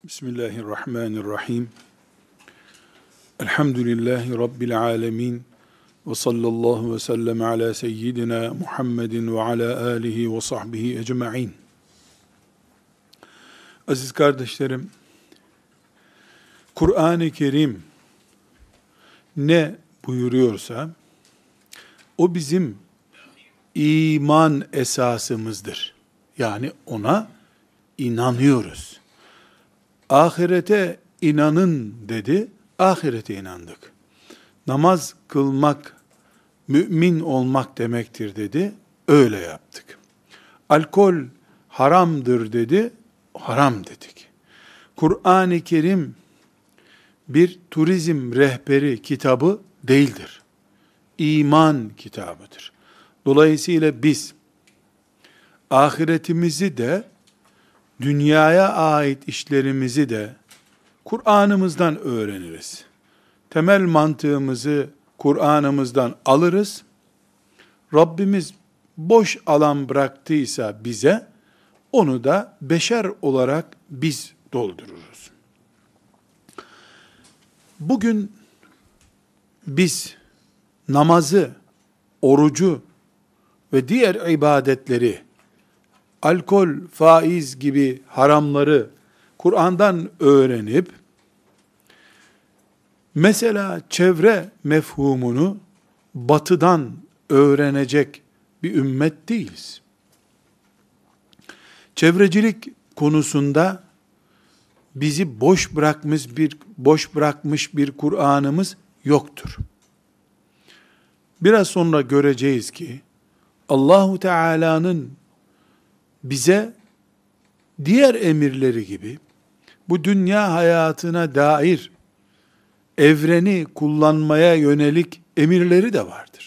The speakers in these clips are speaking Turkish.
Bismillahirrahmanirrahim. Elhamdülillahi Rabbil alemin. Ve sallallahu ve sellem ala seyyidina Muhammedin ve ala alihi ve sahbihi ecma'in. Aziz kardeşlerim, Kur'an-ı Kerim ne buyuruyorsa, o bizim iman esasımızdır. Yani ona inanıyoruz. Ahirete inanın dedi, ahirete inandık. Namaz kılmak, mümin olmak demektir dedi, öyle yaptık. Alkol haramdır dedi, haram dedik. Kur'an-ı Kerim bir turizm rehberi kitabı değildir. İman kitabıdır. Dolayısıyla biz ahiretimizi de dünyaya ait işlerimizi de Kur'an'ımızdan öğreniriz. Temel mantığımızı Kur'an'ımızdan alırız. Rabbimiz boş alan bıraktıysa bize, onu da beşer olarak biz doldururuz. Bugün biz namazı, orucu ve diğer ibadetleri, alkol, faiz gibi haramları Kur'an'dan öğrenip, mesela çevre mefhumunu batıdan öğrenecek bir ümmet değiliz. Çevrecilik konusunda bizi boş bırakmış bir Kur'an'ımız yoktur. Biraz sonra göreceğiz ki Allahu Teala'nın bize diğer emirleri gibi bu dünya hayatına dair evreni kullanmaya yönelik emirleri de vardır.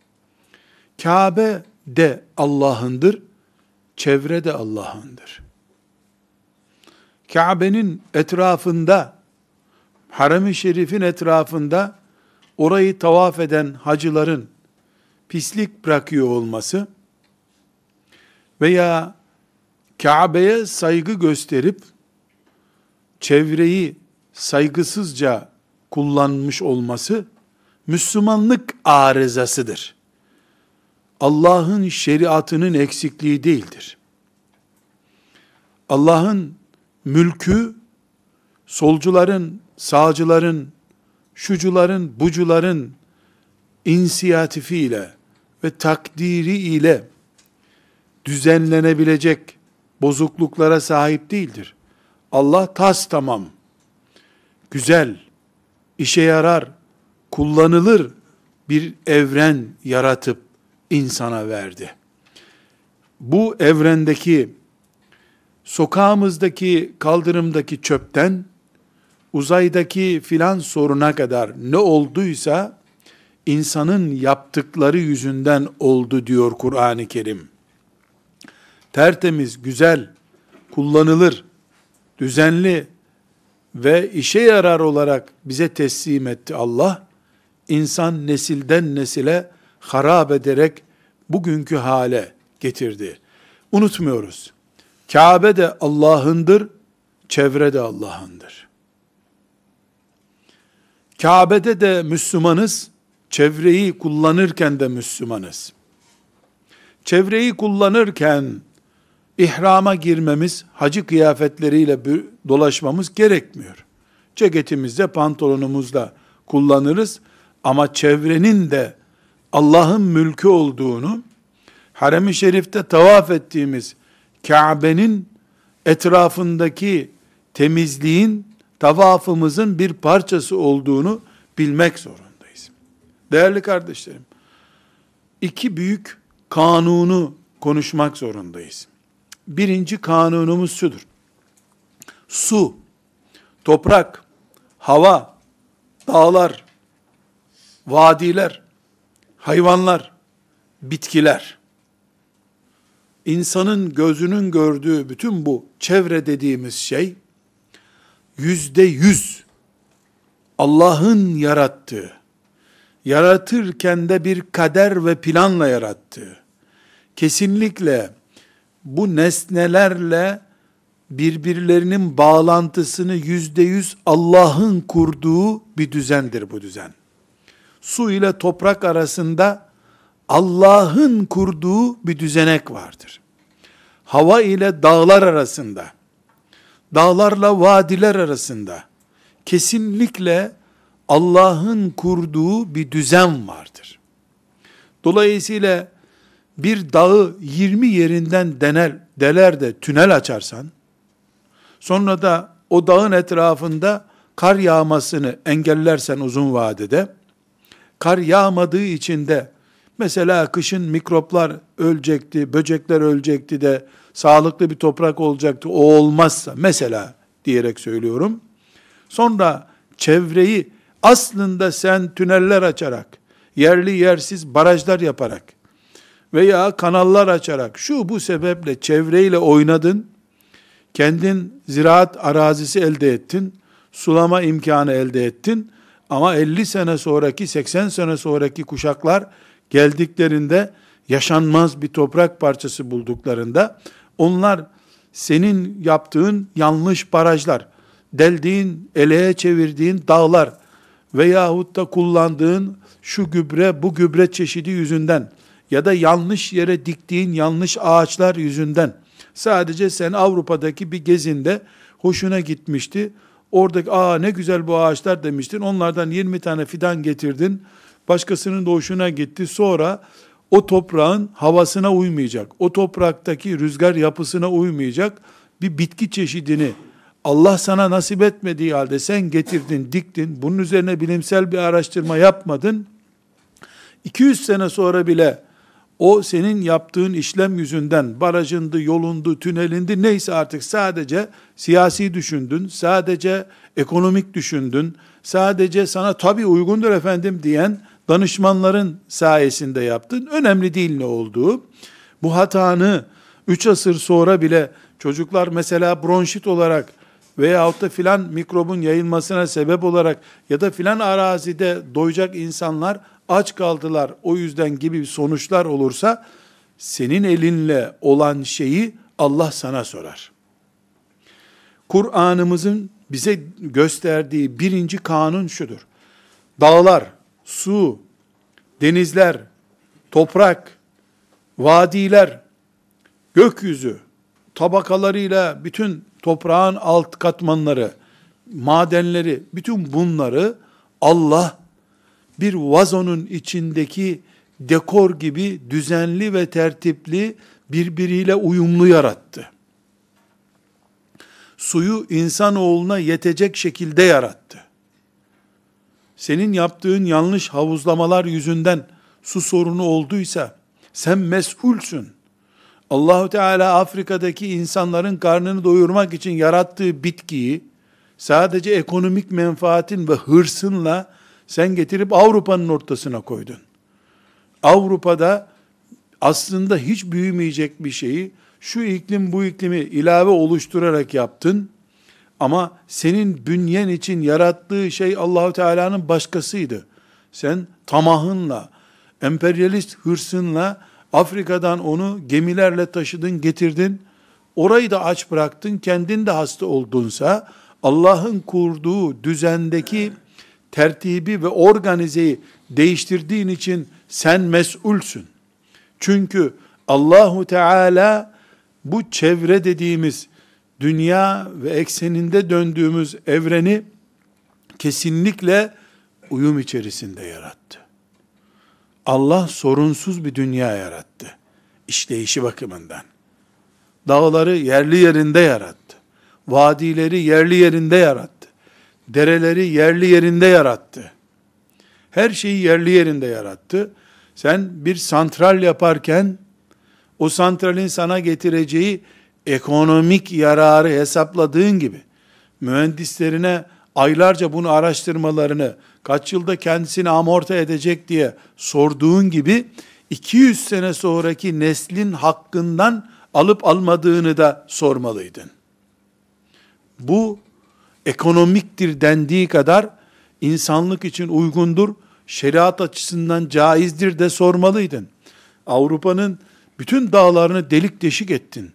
Kabe de Allah'ındır, çevre de Allah'ındır. Kabe'nin etrafında, Harem-i Şerif'in etrafında orayı tavaf eden hacıların pislik bırakıyor olması veya Kabe'ye saygı gösterip çevreyi saygısızca kullanmış olması Müslümanlık arızasıdır. Allah'ın şeriatının eksikliği değildir. Allah'ın mülkü solcuların, sağcıların, şucuların, bucuların inisiyatifiyle ve takdiri ile düzenlenebilecek bozukluklara sahip değildir. Allah tamam, güzel, işe yarar, kullanılır bir evren yaratıp insana verdi. Bu evrendeki, sokağımızdaki, kaldırımdaki çöpten, uzaydaki filan soruna kadar ne olduysa, insanın yaptıkları yüzünden oldu diyor Kur'an-ı Kerim. Tertemiz, güzel, kullanılır, düzenli ve işe yarar olarak bize teslim etti Allah. İnsan nesilden nesile harap ederek bugünkü hale getirdi. Unutmuyoruz. Kabe de Allah'ındır, çevre de Allah'ındır. Kabe'de de Müslümanız, çevreyi kullanırken de Müslümanız. Çevreyi kullanırken İhrama girmemiz, hacı kıyafetleriyle dolaşmamız gerekmiyor. Ceketimizde, pantolonumuzda kullanırız ama çevrenin de Allah'ın mülkü olduğunu, Harem-i Şerif'te tavaf ettiğimiz Kabe'nin etrafındaki temizliğin tavafımızın bir parçası olduğunu bilmek zorundayız. Değerli kardeşlerim, iki büyük kanunu konuşmak zorundayız. Birinci kanunumuz şudur: su, toprak, hava, dağlar, vadiler, hayvanlar, bitkiler, insanın gözünün gördüğü bütün bu çevre dediğimiz şey, %100 Allah'ın yarattığı, yaratırken de bir kader ve planla yarattığı, kesinlikle bu nesnelerle birbirlerinin bağlantısını %100 Allah'ın kurduğu bir düzendir bu düzen. Su ile toprak arasında Allah'ın kurduğu bir düzenek vardır. Hava ile dağlar arasında, dağlarla vadiler arasında kesinlikle Allah'ın kurduğu bir düzen vardır. Dolayısıyla bir dağı 20 yerinden deler de tünel açarsan, sonra da o dağın etrafında kar yağmasını engellersen uzun vadede, kar yağmadığı için de mesela kışın mikroplar ölecekti, böcekler ölecekti de sağlıklı bir toprak olacaktı, o olmazsa mesela diyerek söylüyorum. Sonra çevreyi aslında sen tüneller açarak, yerli yersiz barajlar yaparak veya kanallar açarak şu bu sebeple çevreyle oynadın, kendin ziraat arazisi elde ettin, sulama imkanı elde ettin ama 50 sene sonraki, 80 sene sonraki kuşaklar geldiklerinde yaşanmaz bir toprak parçası bulduklarında onlar senin yaptığın yanlış barajlar, deldiğin, eleğe çevirdiğin dağlar veyahut da kullandığın şu gübre, bu gübre çeşidi yüzünden ya da yanlış yere diktiğin yanlış ağaçlar yüzünden sadece sen Avrupa'daki bir gezinde hoşuna gitmişti. Oradaki ne güzel bu ağaçlar demiştin. Onlardan 20 tane fidan getirdin. Başkasının da hoşuna gitti. Sonra o toprağın havasına uymayacak, o topraktaki rüzgar yapısına uymayacak bir bitki çeşidini Allah sana nasip etmediği halde sen getirdin, diktin. Bunun üzerine bilimsel bir araştırma yapmadın. 200 sene sonra bile o senin yaptığın işlem yüzünden barajındı, yolundu, tünelindi neyse artık sadece siyasi düşündün, sadece ekonomik düşündün, sadece sana tabii uygundur efendim diyen danışmanların sayesinde yaptın. Önemli değil ne olduğu. Bu hatanı 3 asır sonra bile çocuklar mesela bronşit olarak veyahut da filan mikrobun yayılmasına sebep olarak ya da filan arazide doyacak insanlar aç kaldılar o yüzden gibi sonuçlar olursa senin elinle olan şeyi Allah sana sorar. Kur'an'ımızın bize gösterdiği birinci kanun şudur. Dağlar, su, denizler, toprak, vadiler, gökyüzü tabakalarıyla bütün toprağın alt katmanları, madenleri, bütün bunları Allah bir vazonun içindeki dekor gibi düzenli ve tertipli, birbiriyle uyumlu yarattı. Suyu insanoğluna yetecek şekilde yarattı. Senin yaptığın yanlış havuzlamalar yüzünden su sorunu olduysa sen mesulsün. Allahu Teala Afrika'daki insanların karnını doyurmak için yarattığı bitkiyi sadece ekonomik menfaatin ve hırsınla sen getirip Avrupa'nın ortasına koydun. Avrupa'da aslında hiç büyümeyecek bir şeyi şu iklim bu iklimi ilave oluşturarak yaptın. Ama senin bünyen için yarattığı şey Allahu Teala'nın başkasıydı. Sen tamahınla, emperyalist hırsınla Afrika'dan onu gemilerle taşıdın, getirdin. Orayı da aç bıraktın, kendin de hasta oldunsa Allah'ın kurduğu düzendeki tertibi ve organizeyi değiştirdiğin için sen mesulsün. Çünkü Allahu Teala bu çevre dediğimiz dünya ve ekseninde döndüğümüz evreni kesinlikle uyum içerisinde yarattı. Allah sorunsuz bir dünya yarattı. İşleyişi bakımından. Dağları yerli yerinde yarattı. Vadileri yerli yerinde yarattı. Dereleri yerli yerinde yarattı. Her şeyi yerli yerinde yarattı. Sen bir santral yaparken o santralin sana getireceği ekonomik yararı hesapladığın gibi mühendislerine aylarca bunu araştırmalarını, kaç yılda kendisini amorti edecek diye sorduğun gibi 200 sene sonraki neslin hakkından alıp almadığını da sormalıydın. Bu ekonomiktir dendiği kadar insanlık için uygundur, şeriat açısından caizdir de sormalıydın. Avrupa'nın bütün dağlarını delik deşik ettin.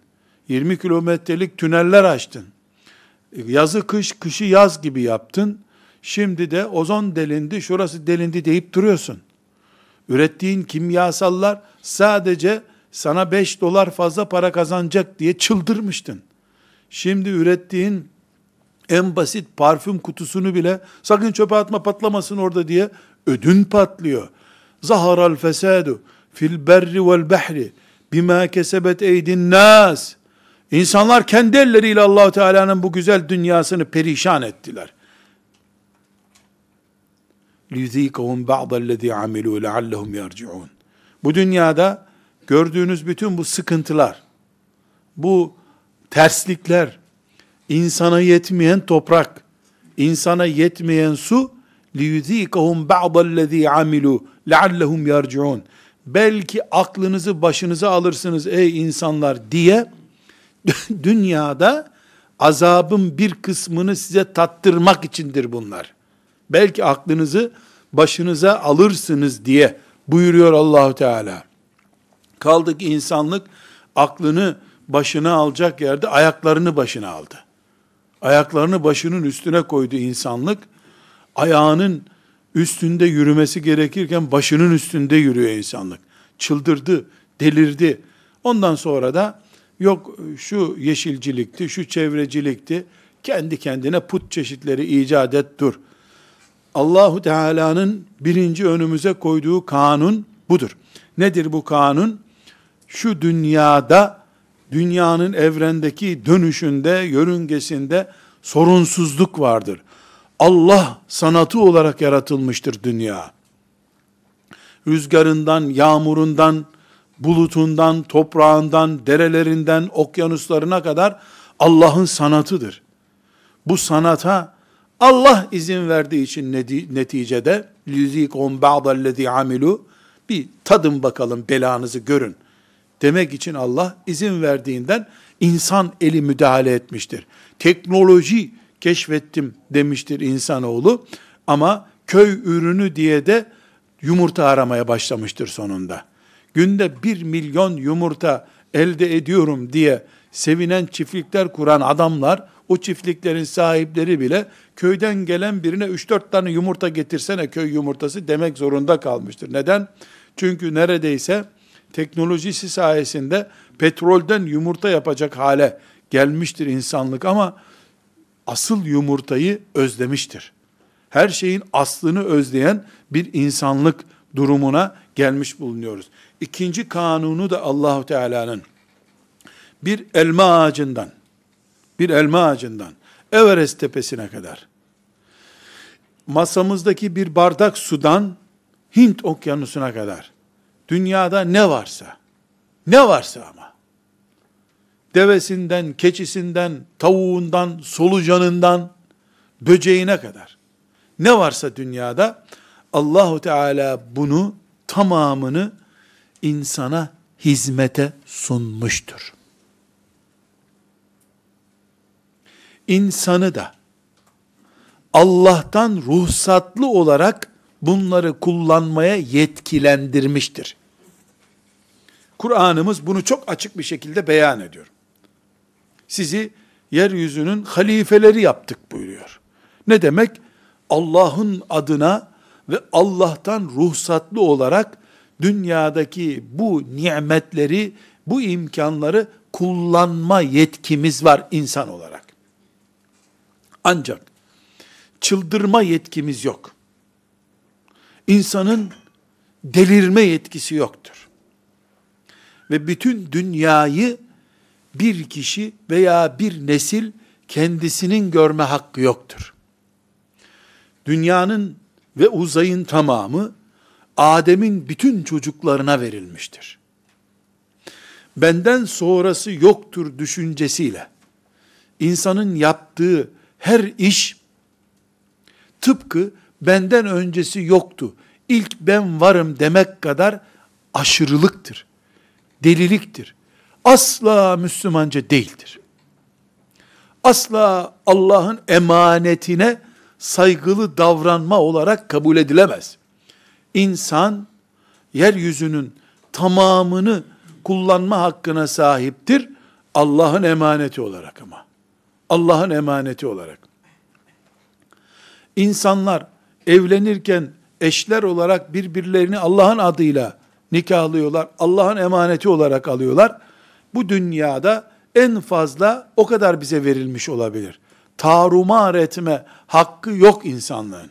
20 kilometrelik tüneller açtın. Yazı kış, kışı yaz gibi yaptın. Şimdi de ozon delindi, şurası delindi deyip duruyorsun. Ürettiğin kimyasallar sadece sana 5 dolar fazla para kazanacak diye çıldırmıştın. Şimdi ürettiğin en basit parfüm kutusunu bile sakın çöpe atma patlamasın orada diye ödün patlıyor. Zaharal fesadu fil berri vel bahri bima kesebet eydin nas. İnsanlar kendi elleriyle Allah Teala'nın bu güzel dünyasını perişan ettiler. لِيُذ۪يكَهُمْ بَعْضَ الَّذ۪ي عَمِلُوا لَعَلَّهُمْ يَرْجِعُونَ. Bu dünyada gördüğünüz bütün bu sıkıntılar, bu terslikler, insana yetmeyen toprak, insana yetmeyen su, لِيُذ۪يكَهُمْ بَعْضَ الَّذ۪ي عَمِلُوا لَعَلَّهُمْ يَرْجِعُونَ. Belki aklınızı başınıza alırsınız ey insanlar diye, dünyada azabın bir kısmını size tattırmak içindir bunlar. Belki aklınızı başınıza alırsınız diye buyuruyor Allahu Teala. Kaldı ki insanlık aklını başına alacak yerde ayaklarını başına aldı. Ayaklarını başının üstüne koydu insanlık. Ayağının üstünde yürümesi gerekirken başının üstünde yürüyor insanlık. Çıldırdı, delirdi. Ondan sonra da yok şu yeşilcilikti, şu çevrecilikti. Kendi kendine put çeşitleri icat et dur. Allahu Teala'nın birinci önümüze koyduğu kanun budur. Nedir bu kanun? Şu dünyada, dünyanın evrendeki dönüşünde, yörüngesinde sorunsuzluk vardır. Allah sanatı olarak yaratılmıştır dünya. Rüzgarından, yağmurundan, bulutundan, toprağından, derelerinden, okyanuslarına kadar Allah'ın sanatıdır. Bu sanata Allah izin verdiği için neticede لِيُذ۪يكُمْ بَعْضَ الَّذ۪ي عَمِلُوا bir tadın bakalım belanızı görün demek için Allah izin verdiğinden insan eli müdahale etmiştir. Teknoloji keşfettim demiştir insanoğlu ama köy ürünü diye de yumurta aramaya başlamıştır sonunda. Günde 1 milyon yumurta elde ediyorum diye sevinen çiftlikler kuran adamlar, o çiftliklerin sahipleri bile köyden gelen birine 3-4 tane yumurta getirsene köy yumurtası demek zorunda kalmıştır. Neden? Çünkü neredeyse teknolojisi sayesinde petrolden yumurta yapacak hale gelmiştir insanlık ama asıl yumurtayı özlemiştir. Her şeyin aslını özleyen bir insanlık durumuna gelmiş bulunuyoruz. İkinci kanunu da Allahu Teala'nın bir elma ağacından Everest tepesine kadar, masamızdaki bir bardak sudan Hint okyanusuna kadar, dünyada ne varsa ama, devesinden, keçisinden, tavuğundan, solucanından, böceğine kadar, ne varsa dünyada, Allahu Teala bunu tamamını insana hizmete sunmuştur. İnsanı da Allah'tan ruhsatlı olarak bunları kullanmaya yetkilendirmiştir. Kur'an'ımız bunu çok açık bir şekilde beyan ediyor. Sizi yeryüzünün halifeleri yaptık buyuruyor. Ne demek? Allah'ın adına ve Allah'tan ruhsatlı olarak dünyadaki bu nimetleri, bu imkanları kullanma yetkimiz var insan olarak. Ancak çıldırma yetkimiz yok. İnsanın delirme yetkisi yoktur. Ve bütün dünyayı bir kişi veya bir nesil kendisinin görme hakkı yoktur. Dünyanın ve uzayın tamamı Adem'in bütün çocuklarına verilmiştir. Benden sonrası yoktur düşüncesiyle insanın yaptığı her iş tıpkı benden öncesi yoktu, İlk ben varım demek kadar aşırılıktır, deliliktir. Asla Müslümanca değildir. Asla Allah'ın emanetine saygılı davranma olarak kabul edilemez. İnsan, yeryüzünün tamamını kullanma hakkına sahiptir. Allah'ın emaneti olarak ama. Allah'ın emaneti olarak. İnsanlar evlenirken eşler olarak birbirlerini Allah'ın adıyla nikahlıyorlar. Allah'ın emaneti olarak alıyorlar. Bu dünyada en fazla o kadar bize verilmiş olabilir. Tarumar etme hakkı yok insanlığın.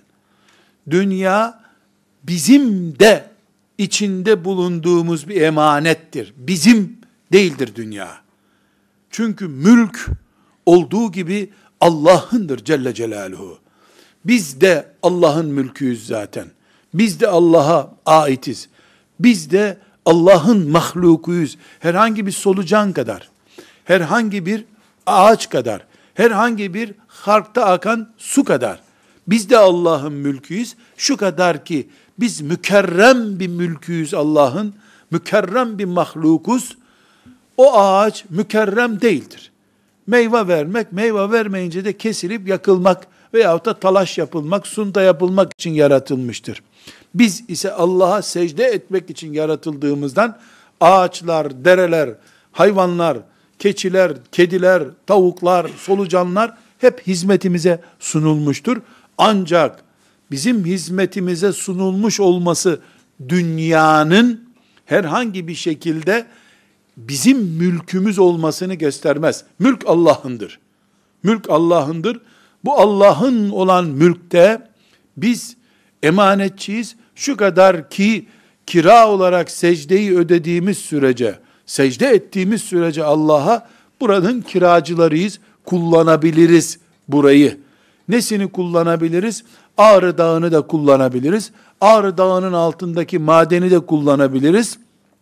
Dünya bizim de içinde bulunduğumuz bir emanettir. Bizim değildir dünya. Çünkü mülk olduğu gibi Allah'ındır Celle Celaluhu. Biz de Allah'ın mülküyüz zaten. Biz de Allah'a aitiz. Biz de Allah'ın mahlukuyuz. Herhangi bir solucan kadar, herhangi bir ağaç kadar, herhangi bir harpta akan su kadar. Biz de Allah'ın mülküyüz. Şu kadar ki biz mükerrem bir mülküyüz Allah'ın. Mükerrem bir mahlukuz. O ağaç mükerrem değildir. Meyve vermek, meyve vermeyince de kesilip yakılmak veyahut da talaş yapılmak, sunta yapılmak için yaratılmıştır. Biz ise Allah'a secde etmek için yaratıldığımızdan ağaçlar, dereler, hayvanlar, keçiler, kediler, tavuklar, solucanlar hep hizmetimize sunulmuştur. Ancak bizim hizmetimize sunulmuş olması dünyanın herhangi bir şekilde bizim mülkümüz olmasını göstermez. Mülk Allah'ındır. Mülk Allah'ındır. Bu Allah'ın olan mülkte biz emanetçiyiz. Şu kadar ki kira olarak secdeyi ödediğimiz sürece, secde ettiğimiz sürece Allah'a buranın kiracılarıyız. Kullanabiliriz burayı. Nesini kullanabiliriz? Ağrı Dağı'nı da kullanabiliriz. Ağrı Dağı'nın altındaki madeni de kullanabiliriz.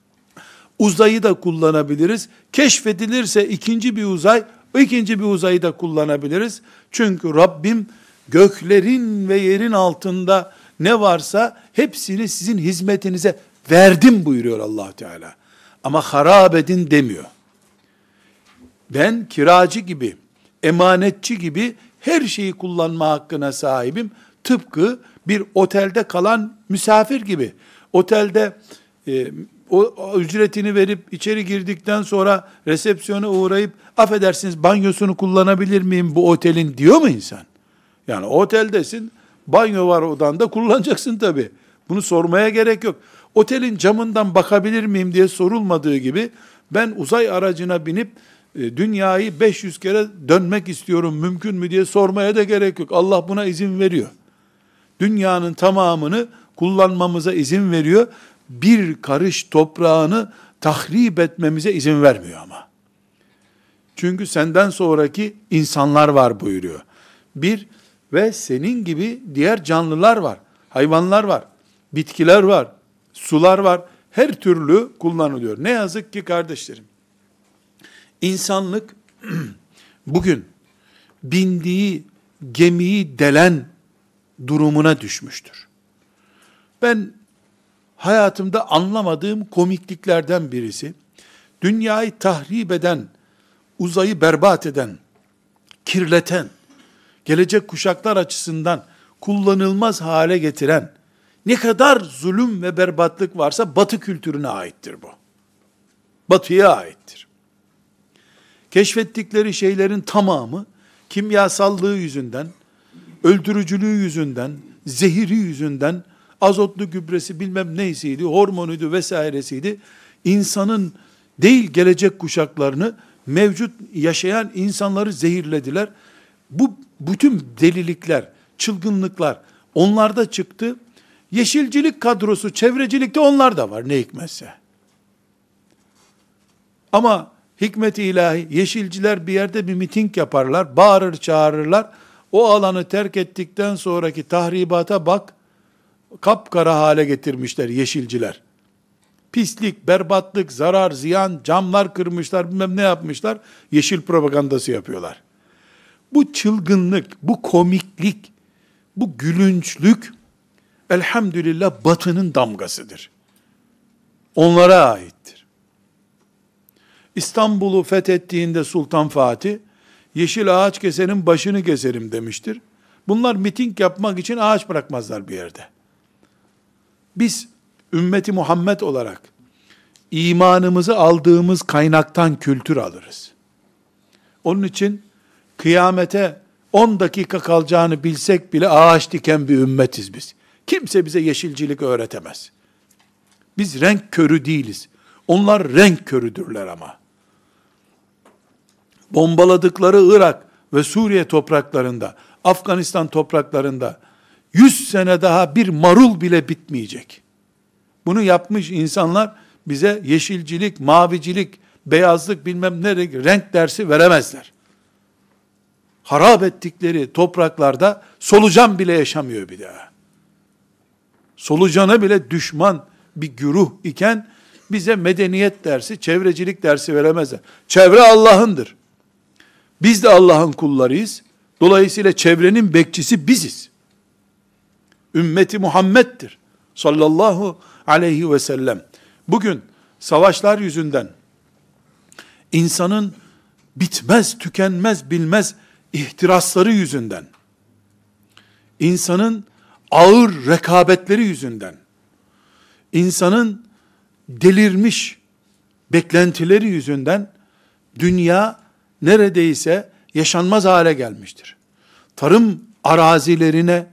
Uzayı da kullanabiliriz. Keşfedilirse ikinci bir uzay, o ikinci bir uzayı da kullanabiliriz. Çünkü Rabbim göklerin ve yerin altında ne varsa hepsini sizin hizmetinize verdim buyuruyor Allah Teala. Ama harap edin demiyor. Ben kiracı gibi, emanetçi gibi her şeyi kullanma hakkına sahibim. Tıpkı bir otelde kalan misafir gibi. Otelde o ücretini verip içeri girdikten sonra resepsiyona uğrayıp affedersiniz banyosunu kullanabilir miyim bu otelin diyor mu insan? Yani oteldesin, banyo var odanda, kullanacaksın tabii. Bunu sormaya gerek yok. Otelin camından bakabilir miyim diye sorulmadığı gibi ben uzay aracına binip dünyayı 500 kere dönmek istiyorum mümkün mü diye sormaya da gerek yok. Allah buna izin veriyor. Dünyanın tamamını kullanmamıza izin veriyor. Bir karış toprağını tahrip etmemize izin vermiyor ama. Çünkü senden sonraki insanlar var buyuruyor. Ve senin gibi diğer canlılar var. Hayvanlar var. Bitkiler var. Sular var. Her türlü kullanılıyor. Ne yazık ki kardeşlerim. İnsanlık bugün bindiği gemiyi delen durumuna düşmüştür. Ben hayatımda anlamadığım komikliklerden birisi, dünyayı tahrip eden, uzayı berbat eden, kirleten, gelecek kuşaklar açısından kullanılmaz hale getiren, ne kadar zulüm ve berbatlık varsa Batı kültürüne aittir bu. Batı'ya aittir. Keşfettikleri şeylerin tamamı, kimyasallığı yüzünden, öldürücülüğü yüzünden, zehiri yüzünden, azotlu gübresi bilmem neysiydi, hormonuydu vesairesiydi. İnsanın değil gelecek kuşaklarını, mevcut yaşayan insanları zehirlediler. Bu bütün delilikler, çılgınlıklar onlarda çıktı. Yeşilcilik kadrosu, çevrecilikte onlar da var ne hikmetse. Ama hikmet-i ilahi, yeşilciler bir yerde bir miting yaparlar, bağırır çağırırlar. O alanı terk ettikten sonraki tahribata bak, kapkara hale getirmişler yeşilciler. Pislik, berbatlık, zarar, ziyan, camlar kırmışlar, bilmem ne yapmışlar, yeşil propagandası yapıyorlar. Bu çılgınlık, bu komiklik, bu gülünçlük, elhamdülillah Batı'nın damgasıdır. Onlara aittir. İstanbul'u fethettiğinde Sultan Fatih, yeşil ağaç kesenin başını keserim demiştir. Bunlar miting yapmak için ağaç bırakmazlar bir yerde. Biz ümmeti Muhammed olarak imanımızı aldığımız kaynaktan kültür alırız. Onun için kıyamete 10 dakika kalacağını bilsek bile ağaç diken bir ümmetiz biz. Kimse bize yeşilcilik öğretemez. Biz renk körü değiliz. Onlar renk körüdürler ama. Bombaladıkları Irak ve Suriye topraklarında, Afganistan topraklarında 100 sene daha bir marul bile bitmeyecek. Bunu yapmış insanlar bize yeşilcilik, mavicilik, beyazlık bilmem ne renk dersi veremezler. Harap ettikleri topraklarda solucan bile yaşamıyor bir daha. Solucana bile düşman bir güruh iken bize medeniyet dersi, çevrecilik dersi veremezler. Çevre Allah'ındır. Biz de Allah'ın kullarıyız. Dolayısıyla çevrenin bekçisi biziz. Ümmeti Muhammed'dir. Sallallahu aleyhi ve sellem. Bugün savaşlar yüzünden insanın bitmez, tükenmez, bilmez ihtirasları yüzünden, insanın ağır rekabetleri yüzünden, insanın delirmiş beklentileri yüzünden dünya neredeyse yaşanmaz hale gelmiştir. Tarım arazilerine,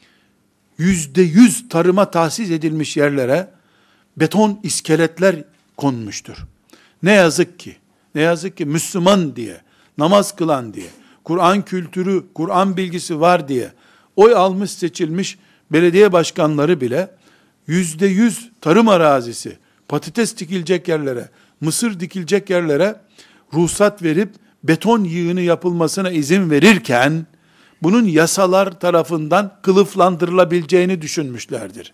%100 tarıma tahsis edilmiş yerlere beton iskeletler konmuştur. Ne yazık ki Müslüman diye, namaz kılan diye, Kur'an kültürü, Kur'an bilgisi var diye oy almış seçilmiş belediye başkanları bile %100 tarım arazisi, patates dikilecek yerlere, mısır dikilecek yerlere ruhsat verip beton yığını yapılmasına izin verirken bunun yasalar tarafından kılıflandırılabileceğini düşünmüşlerdir.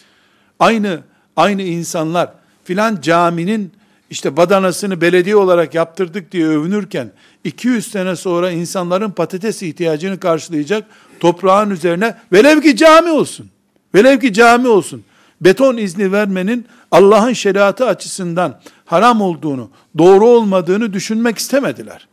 Aynı insanlar filan caminin işte badanasını belediye olarak yaptırdık diye övünürken 200 sene sonra insanların patates ihtiyacını karşılayacak toprağın üzerine velev ki cami olsun. Beton izni vermenin Allah'ın şeriatı açısından haram olduğunu, doğru olmadığını düşünmek istemediler.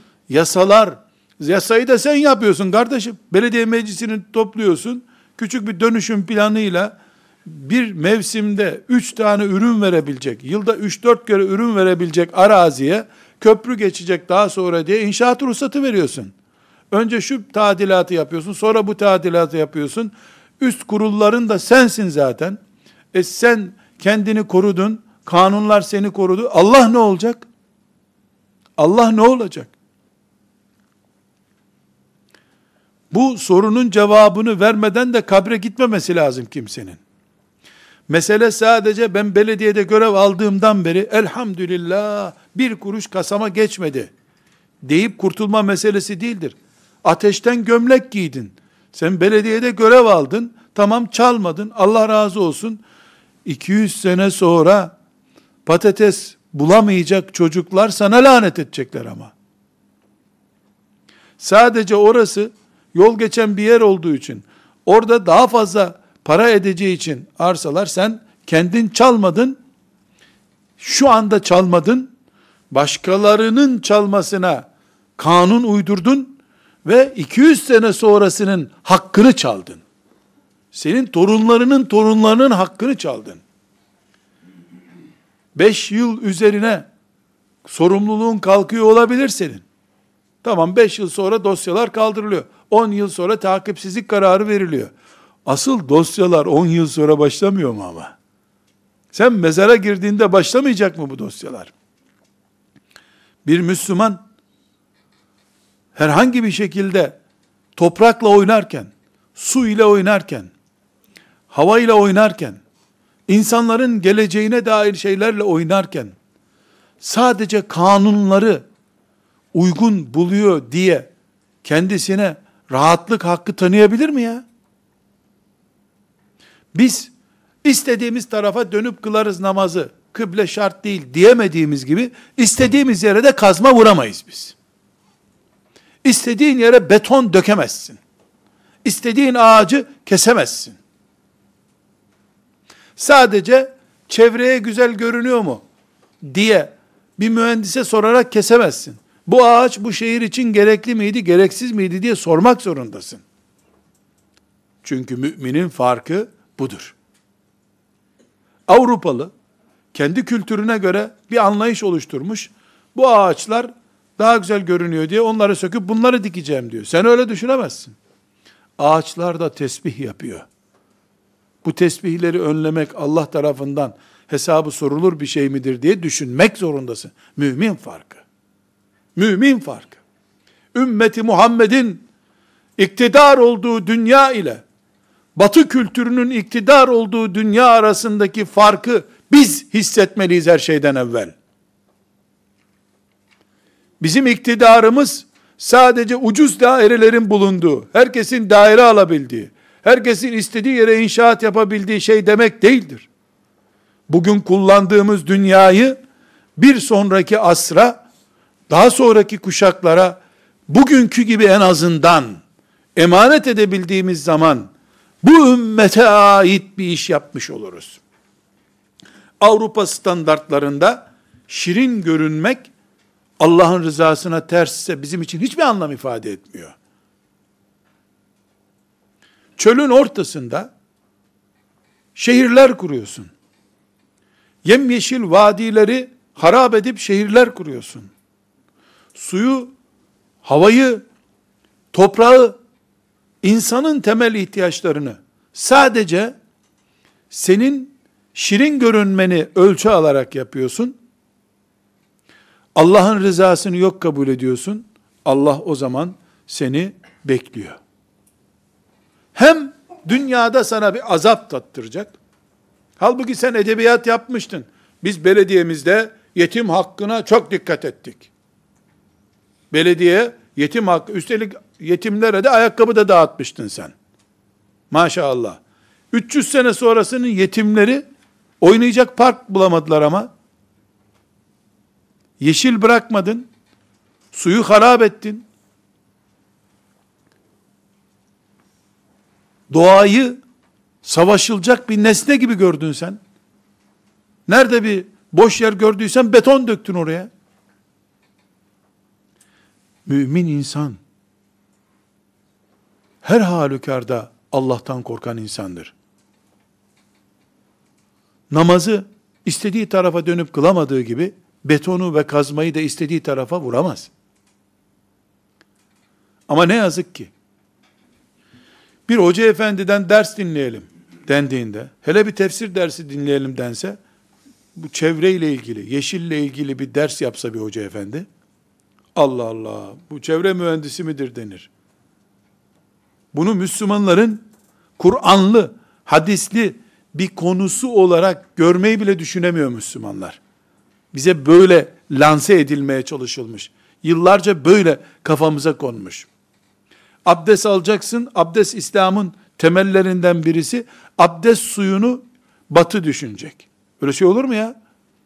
Yasayı da sen yapıyorsun kardeşim. Belediye meclisini topluyorsun. Küçük bir dönüşüm planıyla bir mevsimde 3 tane ürün verebilecek, yılda 3-4 kere ürün verebilecek araziye köprü geçecek daha sonra diye inşaat ruhsatı veriyorsun. Önce şu tadilatı yapıyorsun, sonra bu tadilatı yapıyorsun. Üst kurulların da sensin zaten. Sen kendini korudun, kanunlar seni korudu. Allah ne olacak? Allah ne olacak? Bu sorunun cevabını vermeden de kabre gitmemesi lazım kimsenin. Mesele sadece ben belediyede görev aldığımdan beri elhamdülillah bir kuruş kasama geçmedi deyip kurtulma meselesi değildir. Ateşten gömlek giydin. Sen belediyede görev aldın. Tamam, çalmadın. Allah razı olsun. 200 sene sonra patates bulamayacak çocuklar sana lanet edecekler ama. Sadece orası yol geçen bir yer olduğu için, orada daha fazla para edeceği için arsalar, sen kendin çalmadın, şu anda çalmadın, başkalarının çalmasına kanun uydurdun ve 200 sene sonrasının hakkını çaldın. Senin torunlarının hakkını çaldın. 5 yıl üzerine sorumluluğun kalkıyor olabilir senin. Tamam, 5 yıl sonra dosyalar kaldırılıyor. 10 yıl sonra takipsizlik kararı veriliyor. Asıl dosyalar 10 yıl sonra başlamıyor mu ama? Sen mezara girdiğinde başlamayacak mı bu dosyalar? Bir Müslüman herhangi bir şekilde toprakla oynarken, su ile oynarken, hava ile oynarken, insanların geleceğine dair şeylerle oynarken, sadece kanunları uygun buluyor diye kendisine rahatlık hakkı tanıyabilir mi ya? Biz istediğimiz tarafa dönüp kılarız namazı, kıble şart değil diyemediğimiz gibi, istediğimiz yere de kazma vuramayız biz. İstediğin yere beton dökemezsin. İstediğin ağacı kesemezsin. Sadece çevreye güzel görünüyor mu diye bir mühendise sorarak kesemezsin. Bu ağaç bu şehir için gerekli miydi, gereksiz miydi diye sormak zorundasın. Çünkü müminin farkı budur. Avrupalı kendi kültürüne göre bir anlayış oluşturmuş. Bu ağaçlar daha güzel görünüyor diye onları söküp bunları dikeceğim diyor. Sen öyle düşünemezsin. Ağaçlar da tesbih yapıyor. Bu tesbihleri önlemek Allah tarafından hesabı sorulur bir şey midir diye düşünmek zorundasın. Mümin farkı. Mümin farkı. Ümmeti Muhammed'in iktidar olduğu dünya ile Batı kültürünün iktidar olduğu dünya arasındaki farkı biz hissetmeliyiz her şeyden evvel. Bizim iktidarımız sadece ucuz dairelerin bulunduğu, herkesin daire alabildiği, herkesin istediği yere inşaat yapabildiği şey demek değildir. Bugün kullandığımız dünyayı bir sonraki asra, daha sonraki kuşaklara bugünkü gibi en azından emanet edebildiğimiz zaman bu ümmete ait bir iş yapmış oluruz. Avrupa standartlarında şirin görünmek Allah'ın rızasına tersse bizim için hiçbir anlam ifade etmiyor. Çölün ortasında şehirler kuruyorsun. Yemyeşil vadileri harap edip şehirler kuruyorsun. Suyu, havayı, toprağı, insanın temel ihtiyaçlarını sadece senin şirin görünmeni ölçü alarak yapıyorsun. Allah'ın rızasını yok kabul ediyorsun. Allah o zaman seni bekliyor. Hem dünyada sana bir azap tattıracak. Halbuki sen edebiyat yapmıştın. Biz belediyemizde yetim hakkına çok dikkat ettik. Belediye yetim hakkı, üstelik yetimlere de ayakkabı da dağıtmıştın sen. Maşallah. 300 sene sonrasının yetimleri oynayacak park bulamadılar ama. Yeşil bırakmadın. Suyu harap ettin. Doğayı savaşılacak bir nesne gibi gördün sen. Nerede bir boş yer gördüysen beton döktün oraya. Mümin insan her halükarda Allah'tan korkan insandır. Namazı istediği tarafa dönüp kılamadığı gibi betonu ve kazmayı da istediği tarafa vuramaz. Ama ne yazık ki bir hoca efendiden ders dinleyelim dendiğinde, hele bir tefsir dersi dinleyelim dense, bu çevreyle ilgili, yeşille ilgili bir ders yapsa bir hoca efendi, Allah Allah, bu çevre mühendisi midir denir. Bunu Müslümanların Kur'anlı, hadisli bir konusu olarak görmeyi bile düşünemiyor Müslümanlar. Bize böyle lanse edilmeye çalışılmış. Yıllarca böyle kafamıza konmuş. Abdest alacaksın, abdest İslam'ın temellerinden birisi, abdest suyunu batı düşünecek. Öyle şey olur mu ya?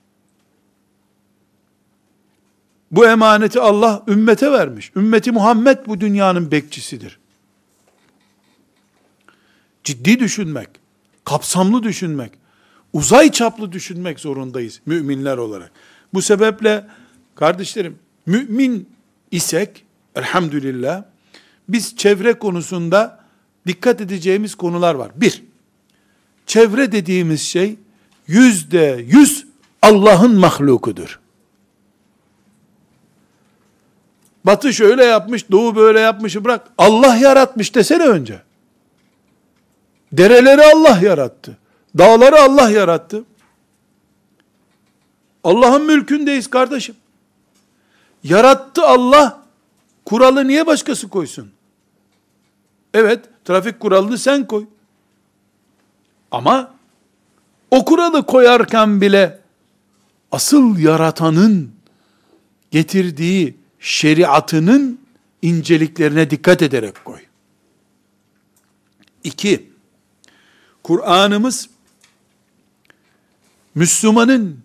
Bu emaneti Allah ümmete vermiş. Ümmeti Muhammed bu dünyanın bekçisidir. Ciddi düşünmek, kapsamlı düşünmek, uzay çaplı düşünmek zorundayız müminler olarak. Bu sebeple kardeşlerim, mümin isek elhamdülillah biz çevre konusunda dikkat edeceğimiz konular var. Bir, çevre dediğimiz şey %100 Allah'ın mahlukudur. Batı şöyle yapmış, Doğu böyle yapmışı bırak. Allah yaratmış desene önce. Dereleri Allah yarattı. Dağları Allah yarattı. Allah'ın mülkündeyiz kardeşim. Yarattı Allah, kuralı niye başkası koysun? Evet, trafik kuralını sen koy. Ama o kuralı koyarken bile asıl yaratanın getirdiği şeriatının inceliklerine dikkat ederek koy. 2. Kur'an'ımız Müslümanın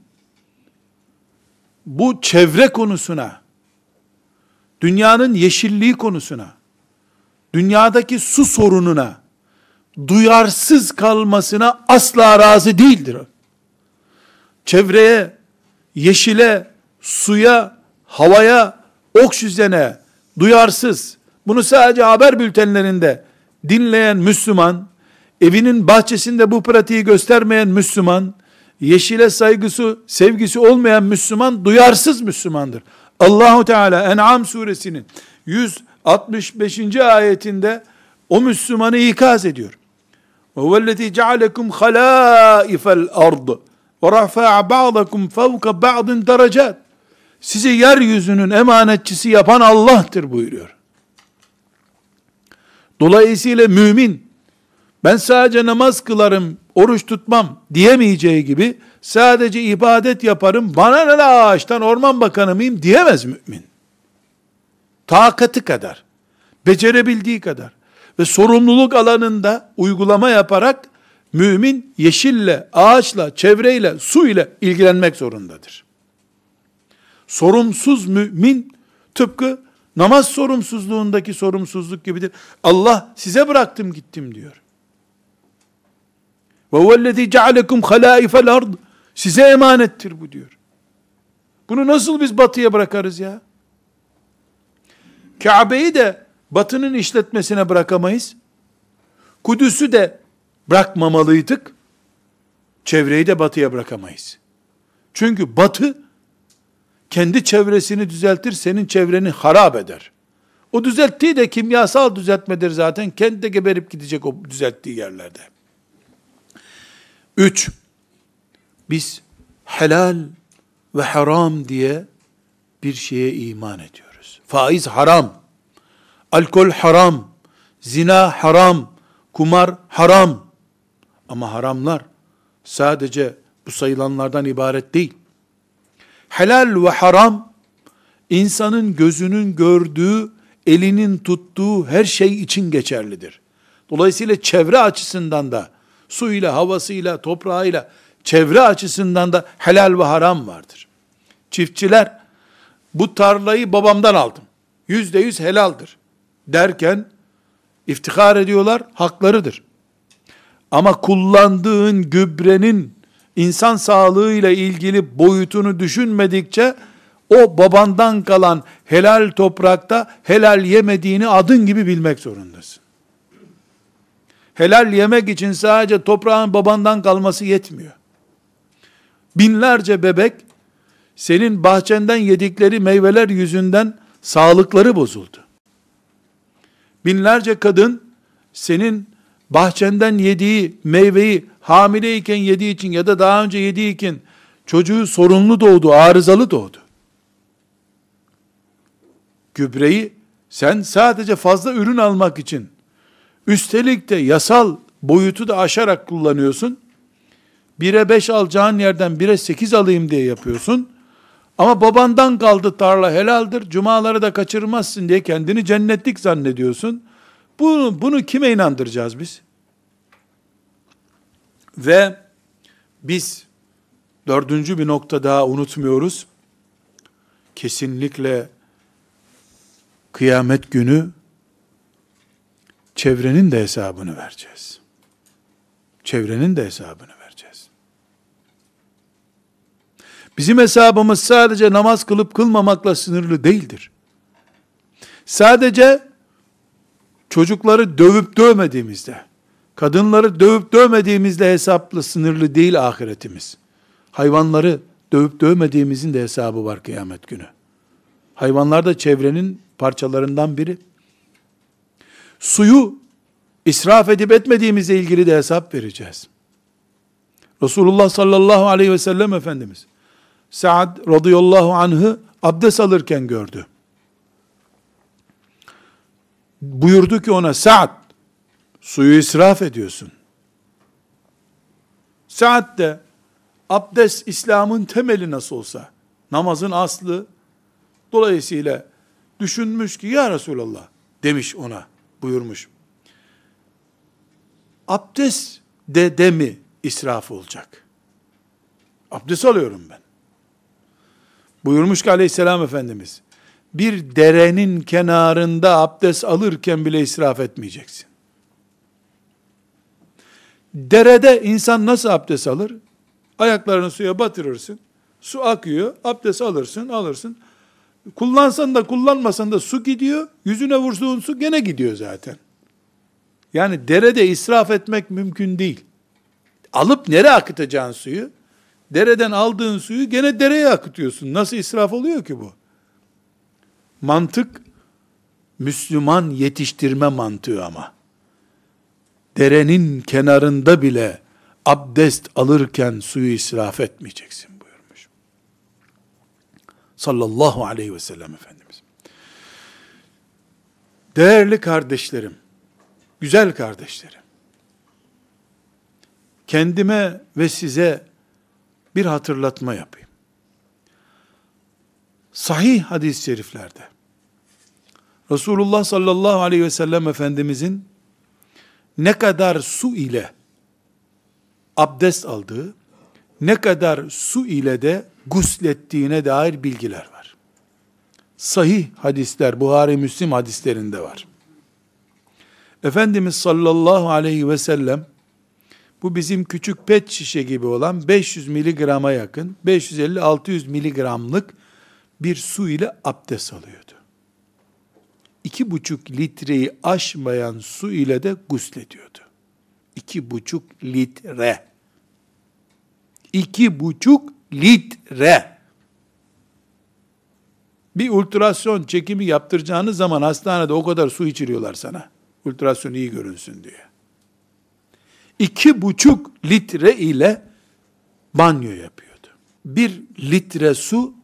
bu çevre konusuna, dünyanın yeşilliği konusuna, dünyadaki su sorununa duyarsız kalmasına asla razı değildir. Çevreye, yeşile, suya, havaya, oksijene duyarsız, bunu sadece haber bültenlerinde dinleyen Müslüman, evinin bahçesinde bu pratiği göstermeyen Müslüman, yeşile saygısı, sevgisi olmayan Müslüman, duyarsız Müslümandır. Allahu Teala En'am suresinin 165. ayetinde o Müslümanı ikaz ediyor. وَهُوَ جَعَلَكُمْ خَلَائِفَ الْأَرْضِ وَرَفَعَ بَعْضَكُمْ فَوْقَ بَعْضٍ دَرَجَاتٍ. Sizi yeryüzünün emanetçisi yapan Allah'tır buyuruyor. Dolayısıyla mümin, ben sadece namaz kılarım, oruç tutmam diyemeyeceği gibi, sadece ibadet yaparım, bana ne ağaçtan orman bakanı mıyım diyemez mümin. Takati kadar, becerebildiği kadar ve sorumluluk alanında uygulama yaparak mümin yeşille, ağaçla, çevreyle, su ile ilgilenmek zorundadır. Sorumsuz mümin tıpkı namaz sorumsuzluğundaki sorumsuzluk gibidir. Allah size bıraktım gittim diyor. وَهُوَ جَعَلَكُمْ خَلَائِفَ الْأَرْضِ. Size emanettir bu diyor. Bunu nasıl biz batıya bırakarız ya? Kabe'yi de batının işletmesine bırakamayız. Kudüs'ü de bırakmamalıydık. Çevreyi de batıya bırakamayız. Çünkü batı kendi çevresini düzeltir, senin çevreni harap eder. O düzelttiği de kimyasal düzeltmedir zaten. Kendi de geberip gidecek o düzelttiği yerlerde. 3. Biz helal ve haram diye bir şeye iman ediyoruz. Faiz haram, alkol haram, zina haram, kumar haram. Ama haramlar sadece bu sayılanlardan ibaret değil. Helal ve haram, insanın gözünün gördüğü, elinin tuttuğu her şey için geçerlidir. Dolayısıyla çevre açısından da, suyla, havasıyla, toprağıyla, çevre açısından da helal ve haram vardır. Çiftçiler, bu tarlayı babamdan aldım, %100 helaldir derken, iftihar ediyorlar, haklarıdır. Ama kullandığın gübrenin, insan sağlığıyla ilgili boyutunu düşünmedikçe, o babandan kalan helal toprakta, helal yemediğini adın gibi bilmek zorundasın. Helal yemek için sadece toprağın babandan kalması yetmiyor. Binlerce bebek, senin bahçenden yedikleri meyveler yüzünden sağlıkları bozuldu. Binlerce kadın, senin bahçenden yediği meyveyi hamileyken yediği için ya da daha önce yediği için çocuğu sorunlu doğdu, arızalı doğdu. Gübreyi sen sadece fazla ürün almak için, üstelik de yasal boyutu da aşarak kullanıyorsun. 1'e 5 alacağın yerden 1'e 8 alayım diye yapıyorsun. Ama babandan kaldı tarla helaldir, cumaları da kaçırmazsın diye kendini cennetlik zannediyorsun. Bunu kime inandıracağız biz? Ve biz dördüncü bir nokta daha unutmuyoruz. Kesinlikle kıyamet günü çevrenin de hesabını vereceğiz. Çevrenin de hesabını vereceğiz. Bizim hesabımız sadece namaz kılıp kılmamakla sınırlı değildir. Sadece çocukları dövüp dövmediğimizde, kadınları dövüp dövmediğimizle hesaplı sınırlı değil ahiretimiz. Hayvanları dövüp dövmediğimizin de hesabı var kıyamet günü. Hayvanlar da çevrenin parçalarından biri. Suyu israf edip etmediğimizle ilgili de hesap vereceğiz. Resulullah sallallahu aleyhi ve sellem Efendimiz, Sa'd radıyallahu anh'ı abdest alırken gördü. Buyurdu ki ona, Sa'd, suyu israf ediyorsun. Sa'd de, abdest İslam'ın temeli nasıl olsa, namazın aslı, dolayısıyla düşünmüş ki, ya Resulallah, demiş ona, buyurmuş. Abdest de mi israf olacak? Abdest alıyorum ben. Buyurmuş ki aleyhisselam Efendimiz, bir derenin kenarında abdest alırken bile israf etmeyeceksin. Derede insan nasıl abdest alır? Ayaklarını suya batırırsın, su akıyor, abdest alırsın. Kullansan da kullanmasan da su gidiyor, yüzüne vurduğun su gene gidiyor zaten. Yani derede israf etmek mümkün değil. Alıp nereye akıtacağın suyu? Dereden aldığın suyu gene dereye akıtıyorsun. Nasıl israf oluyor ki bu? Mantık, Müslüman yetiştirme mantığı ama. Derenin kenarında bile abdest alırken suyu israf etmeyeceksin buyurmuş. Sallallahu aleyhi ve sellem Efendimiz. Değerli kardeşlerim, güzel kardeşlerim, kendime ve size bir hatırlatma yapayım. Sahih hadis-i şeriflerde Resulullah sallallahu aleyhi ve sellem Efendimizin ne kadar su ile abdest aldığı, ne kadar su ile de guslettiğine dair bilgiler var. Sahih hadisler, Buhari Müslim hadislerinde var. Efendimiz sallallahu aleyhi ve sellem, bu bizim küçük pet şişe gibi olan 500 miligrama yakın, 550-600 miligramlık bir su ile abdest alıyordu. 2,5 litreyi aşmayan su ile de guslediyordu. 2,5 litre. 2,5 litre. Bir ultrason çekimi yaptıracağınız zaman hastanede o kadar su içiriyorlar sana. Ultrason iyi görünsün diye. 2,5 litre ile banyo yapıyordu. 1 litre su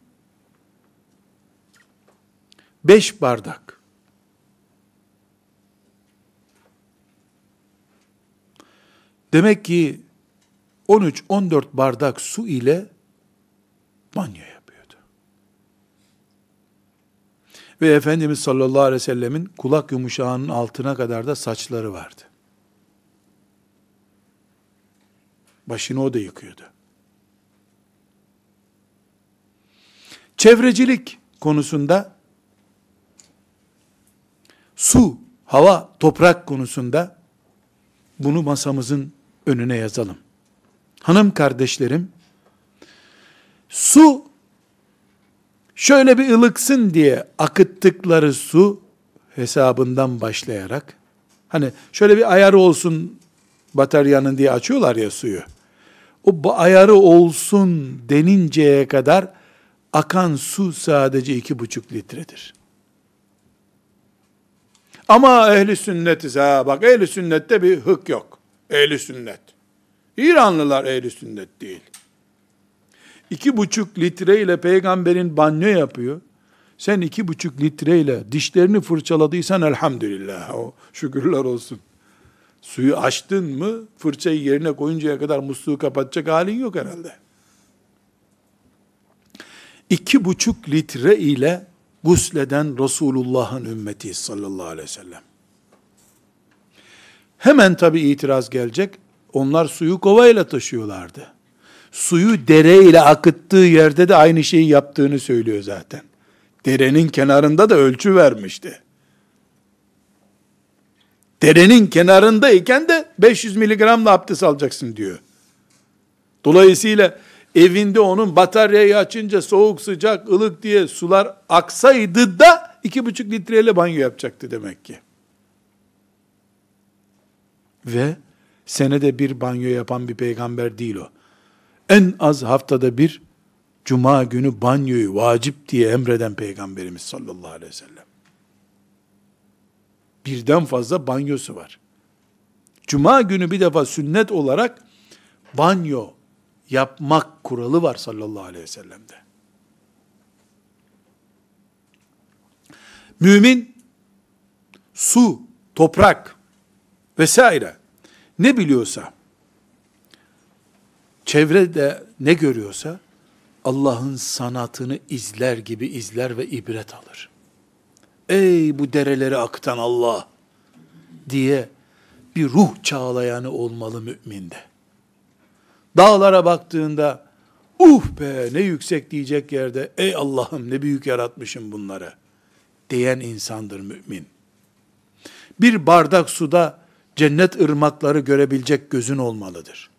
5 bardak. Demek ki 13-14 bardak su ile banyo yapıyordu. Ve Efendimiz sallallahu aleyhi ve sellemin kulak yumuşağının altına kadar da saçları vardı. Başını o da yıkıyordu. Çevrecilik konusunda, su, hava, toprak konusunda bunu masamızın önüne yazalım. Hanım kardeşlerim, su şöyle bir ılıksın diye akıttıkları su hesabından başlayarak, hani şöyle bir ayarı olsun bataryanın diye açıyorlar ya suyu. O ayarı olsun deninceye kadar akan su sadece 2,5 litredir. Ama ehli sünnetiz ha, bak ehli sünnette bir hık yok. Ehli sünnet. İranlılar ehli sünnet değil. 2,5 litre ile peygamberin banyo yapıyor. Sen 2,5 litre ile dişlerini fırçaladıysan elhamdülillah. O şükürler olsun. Suyu açtın mı fırçayı yerine koyuncaya kadar musluğu kapatacak halin yok herhalde. 2,5 litre ile gusleden Resulullah'ın ümmeti sallallahu aleyhi ve sellem. Hemen tabi itiraz gelecek. Onlar suyu kovayla taşıyorlardı. Suyu dereyle akıttığı yerde de aynı şeyi yaptığını söylüyor zaten. Derenin kenarında da ölçü vermişti. Derenin kenarındayken de 500 miligramla abdest alacaksın diyor. Dolayısıyla evinde onun bataryayı açınca soğuk sıcak ılık diye sular aksaydı da 2,5 litreyle banyo yapacaktı demek ki. Ve senede bir banyo yapan bir peygamber değil o. En az haftada bir cuma günü banyoyu vacip diye emreden peygamberimiz sallallahu aleyhi ve sellem. Birden fazla banyosu var. Cuma günü bir defa sünnet olarak banyo yapmak kuralı var sallallahu aleyhi ve sellem'de. Mümin su, toprak vesaire ne biliyorsa, çevrede ne görüyorsa Allah'ın sanatını izler gibi izler ve ibret alır. Ey bu dereleri akıtan Allah diye bir ruh çağlayanı olmalı müminde. Dağlara baktığında be ne yüksek diyecek yerde ey Allah'ım ne büyük yaratmışım bunları diyen insandır mümin. Bir bardak suda cennet ırmakları görebilecek gözün olmalıdır.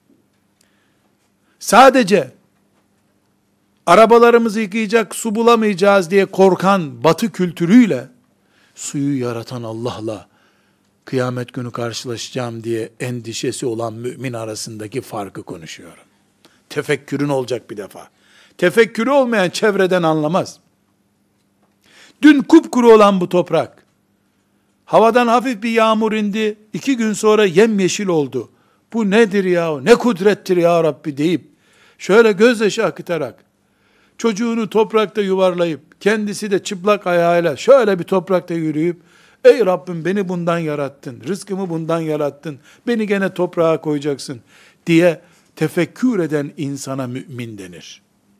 Sadece arabalarımızı yıkayacak su bulamayacağız diye korkan batı kültürüyle suyu yaratan Allah'la kıyamet günü karşılaşacağım diye endişesi olan mümin arasındaki farkı konuşuyorum. Tefekkürün olacak bir defa. Tefekkürü olmayan çevreden anlamaz. Dün kupkuru olan bu toprak, havadan hafif bir yağmur indi, 2 gün sonra yemyeşil oldu. Bu nedir ya, ne kudrettir ya Rabbi deyip, şöyle gözyaşı akıtarak, çocuğunu toprakta yuvarlayıp, kendisi de çıplak ayağıyla şöyle bir toprakta yürüyüp, ey Rabbim beni bundan yarattın, rızkımı bundan yarattın, beni gene toprağa koyacaksın diye tefekkür eden insana mümin denir.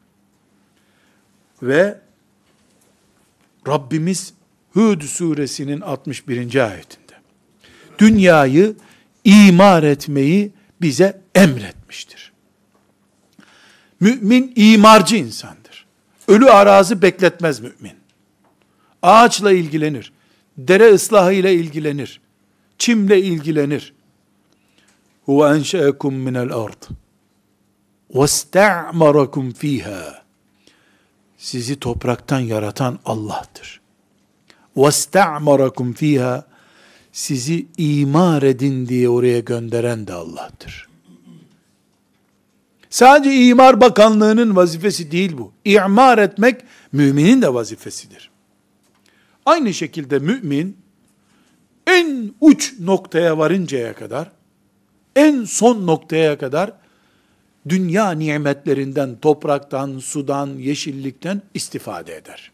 Ve Rabbimiz Hud suresinin 61. ayetinde dünyayı imar etmeyi bize emretmiştir. Mümin imarcı insandır. Ölü arazi bekletmez mümin. Ağaçla ilgilenir. Dere ıslahıyla ilgilenir. Çimle ilgilenir. Huve enşe'ekum minel ard ve sta'marakum fiha. Sizi topraktan yaratan Allah'tır. Ve sta'marakum fiha. Sizi imar edin diye oraya gönderen de Allah'tır. Sadece İmar Bakanlığı'nın vazifesi değil bu. İmar etmek müminin de vazifesidir. Aynı şekilde mümin en uç noktaya varıncaya kadar, en son noktaya kadar dünya nimetlerinden, topraktan, sudan, yeşillikten istifade eder.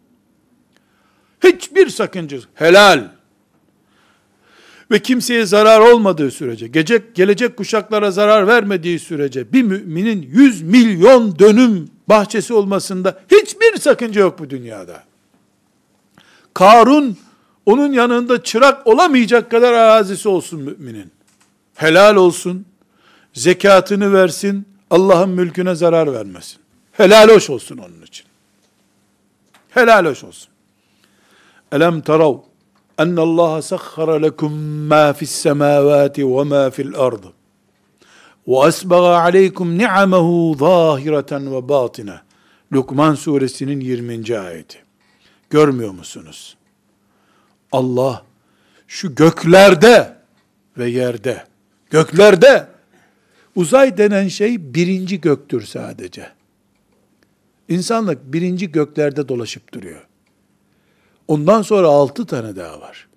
Hiçbir sakıncası, helal ve kimseye zarar olmadığı sürece, gelecek kuşaklara zarar vermediği sürece, bir müminin 100 milyon dönüm bahçesi olmasında hiçbir sakınca yok bu dünyada. Karun, onun yanında çırak olamayacak kadar arazisi olsun müminin. Helal olsun, zekatını versin, Allah'ın mülküne zarar vermesin. Helal hoş olsun onun için. Helal hoş olsun. Elem terav enne Allah sakhara lekum ma fi's semavati ve ma fi'l ard ve asbaga aleykum ni'amehu zahireten ve batine. Lokman suresinin 20. ayeti. Görmüyor musunuz? Allah şu göklerde ve yerde, göklerde, uzay denen şey 1. göktür sadece. İnsanlık 1. göklerde dolaşıp duruyor. Ondan sonra 6 tane daha var.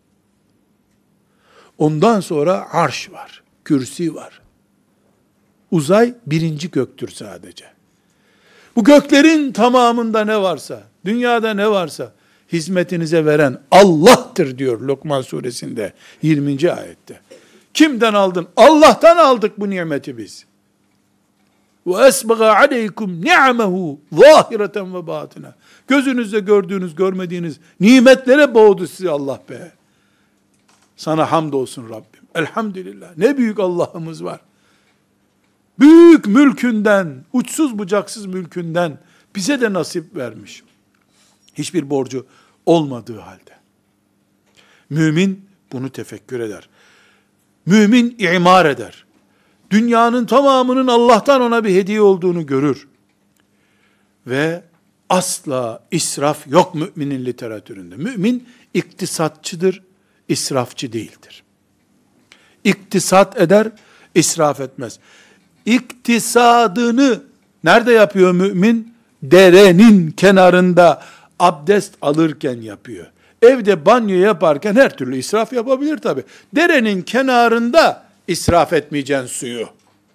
Ondan sonra arş var, kürsi var. Uzay 1. göktür sadece. Bu göklerin tamamında ne varsa, dünyada ne varsa, hizmetinize veren Allah'tır diyor Lokman suresinde 20. ayette. Kimden aldın? Allah'tan aldık bu nimeti biz. Ve esbaga aleykum ni'amehu zahireten ve batine. Gözünüzle gördüğünüz, görmediğiniz nimetlere boğdu sizi Allah be. Sana hamdolsun Rabbim. Elhamdülillah. Ne büyük Allah'ımız var. Büyük mülkünden, uçsuz bucaksız mülkünden bize de nasip vermiş. Hiçbir borcu olmadığı halde. Mümin bunu tefekkür eder. Mümin imar eder. Dünyanın tamamının Allah'tan ona bir hediye olduğunu görür. Ve asla israf yok müminin literatüründe. Mümin iktisatçıdır, israfçı değildir. İktisat eder, israf etmez. İktisadını nerede yapıyor mümin? Derenin kenarında abdest alırken yapıyor. Evde banyo yaparken her türlü israf yapabilir tabi. Derenin kenarında israf etmeyeceksin suyu.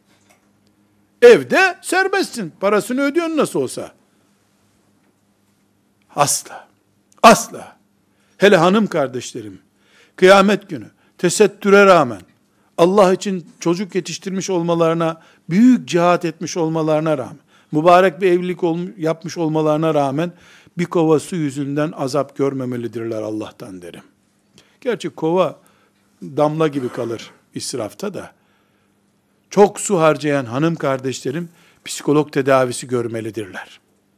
Evde serbestsin. Parasını ödüyorsun nasıl olsa. Asla. Asla. Hele hanım kardeşlerim, kıyamet günü tesettüre rağmen, Allah için çocuk yetiştirmiş olmalarına, büyük cihat etmiş olmalarına rağmen, mübarek bir evlilik yapmış olmalarına rağmen, bir kova su yüzünden azap görmemelidirler Allah'tan derim. Gerçi kova damla gibi kalır israfta da. Çok su harcayan hanım kardeşlerim, psikolog tedavisi görmelidirler.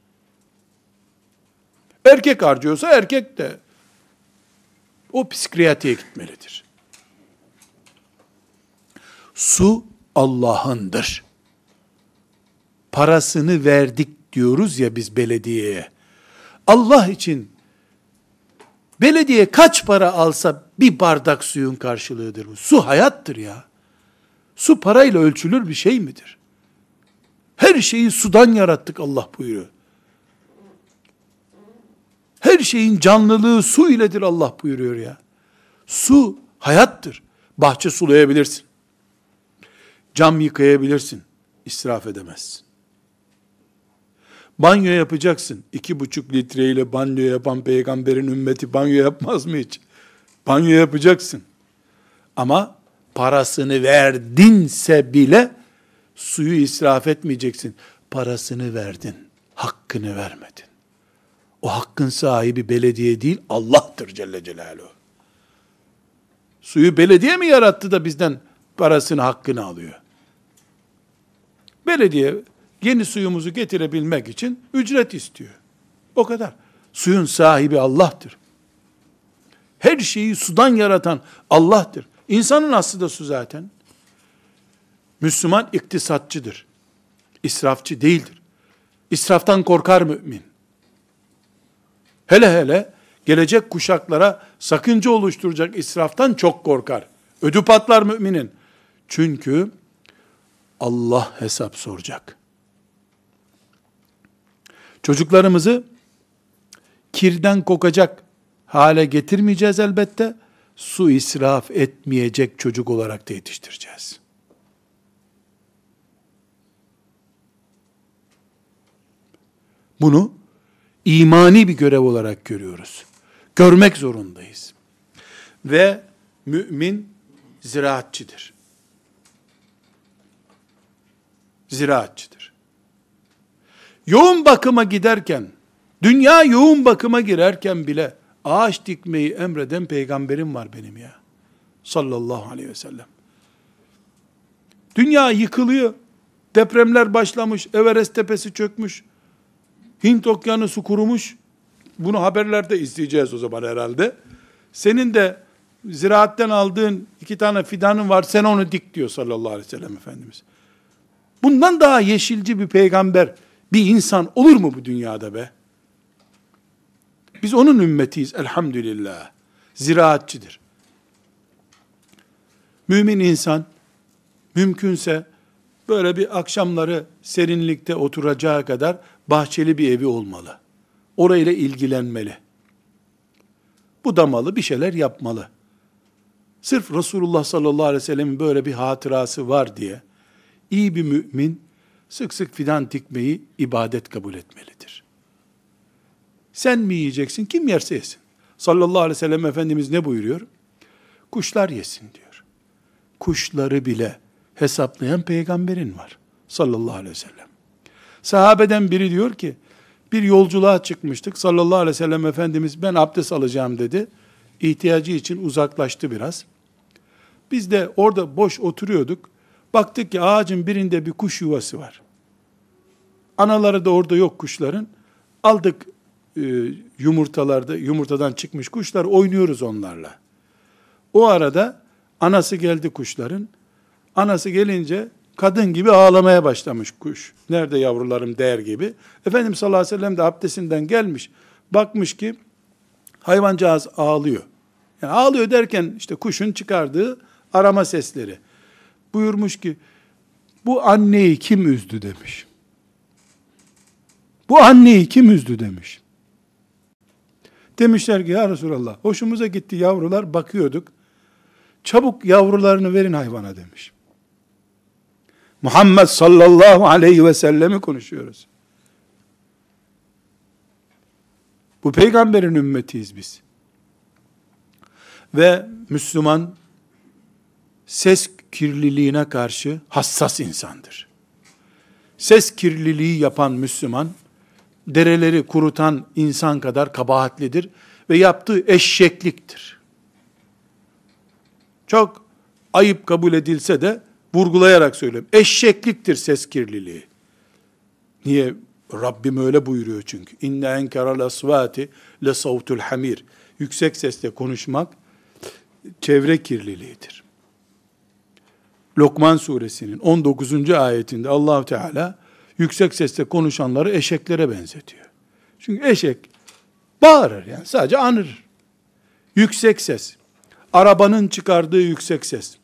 Erkek harcıyorsa erkek de o psikiyatriye gitmelidir. Su Allah'ındır. Parasını verdik diyoruz ya biz belediyeye. Allah için belediye kaç para alsa bir bardak suyun karşılığıdır bu. Su hayattır ya. Su parayla ölçülür bir şey midir? Her şeyi sudan yarattık Allah buyuruyor. Her şeyin canlılığı su iledir Allah buyuruyor ya. Su hayattır. Bahçe sulayabilirsin. Cam yıkayabilirsin. İsraf edemezsin. Banyo yapacaksın. 2,5 litreyle banyo yapan peygamberin ümmeti banyo yapmaz mı hiç? Banyo yapacaksın. Ama parasını verdinse bile suyu israf etmeyeceksin. Parasını verdin. Hakkını vermedin. O hakkın sahibi belediye değil, Allah'tır Celle Celaluhu. Suyu belediye mi yarattı da bizden parasını, hakkını alıyor? Belediye yeni suyumuzu getirebilmek için ücret istiyor. O kadar. Suyun sahibi Allah'tır. Her şeyi sudan yaratan Allah'tır. İnsanın aslı da su zaten. Müslüman iktisatçıdır. İsrafçı değildir. İsraftan korkar mümin. Hele hele gelecek kuşaklara sakınca oluşturacak israftan çok korkar. Ödü patlar müminin. Çünkü Allah hesap soracak. Çocuklarımızı kirden kokacak hale getirmeyeceğiz elbette. Su israf etmeyecek çocuk olarak da yetiştireceğiz. Bunu imani bir görev olarak görüyoruz. Görmek zorundayız. Ve mümin ziraatçıdır. Ziraatçıdır. Yoğun bakıma giderken, dünya yoğun bakıma girerken bile ağaç dikmeyi emreden peygamberim var benim ya. Sallallahu aleyhi ve sellem. Dünya yıkılıyor. Depremler başlamış. Everest tepesi çökmüş. Hint okyanusu kurumuş. Bunu haberlerde izleyeceğiz o zaman herhalde. Senin de ziraatten aldığın 2 tane fidanın var. Sen onu dik diyor sallallahu aleyhi ve sellem Efendimiz. Bundan daha yeşilci bir peygamber, bir insan olur mu bu dünyada be? Biz onun ümmetiyiz elhamdülillah. Ziraatçıdır. Mümin insan mümkünse böyle bir akşamları serinlikte oturacağı kadar bahçeli bir evi olmalı. Orayla ilgilenmeli. Budamalı, bir şeyler yapmalı. Sırf Resulullah sallallahu aleyhi ve sellemin böyle bir hatırası var diye iyi bir mümin sık sık fidan dikmeyi ibadet kabul etmelidir. Sen mi yiyeceksin? Kim yerse yesin. Sallallahu aleyhi ve sellem Efendimiz ne buyuruyor? Kuşlar yesin diyor. Kuşları bile hesaplayan peygamberin var. Sallallahu aleyhi ve sellem. Sahabeden biri diyor ki, bir yolculuğa çıkmıştık. Sallallahu aleyhi ve sellem Efendimiz ben abdest alacağım dedi. İhtiyacı için uzaklaştı biraz. Biz de orada boş oturuyorduk. Baktık ki ağacın birinde bir kuş yuvası var. Anaları da orada yok kuşların. Aldık yumurtadan çıkmış kuşlar, oynuyoruz onlarla. O arada anası geldi kuşların. Anası gelince kadın gibi ağlamaya başlamış kuş. Nerede yavrularım der gibi. Efendimiz sallallahu aleyhi ve sellem de abdestinden gelmiş. Bakmış ki hayvancağız ağlıyor. Yani ağlıyor derken işte kuşun çıkardığı arama sesleri. Buyurmuş ki bu anneyi kim üzdü demiş. Bu anneyi kim üzdü demiş. Demişler ki ya Resulallah hoşumuza gitti yavrular bakıyorduk. Çabuk yavrularını verin hayvana demiş. Muhammed sallallahu aleyhi ve sellemi konuşuyoruz. Bu peygamberin ümmetiyiz biz. Ve Müslüman ses kirliliğine karşı hassas insandır. Ses kirliliği yapan Müslüman, dereleri kurutan insan kadar kabahatlidir ve yaptığı eşekliktir. Çok ayıp kabul edilse de vurgulayarak söylüyorum. Eşekliktir ses kirliliği. Niye? Rabbim öyle buyuruyor çünkü. İnne enkeral asvati le savtul hamir. Yüksek sesle konuşmak çevre kirliliğidir. Lokman suresinin 19. ayetinde Allah Teala yüksek sesle konuşanları eşeklere benzetiyor. Çünkü eşek bağırır yani sadece anır. Yüksek ses, arabanın çıkardığı yüksek ses,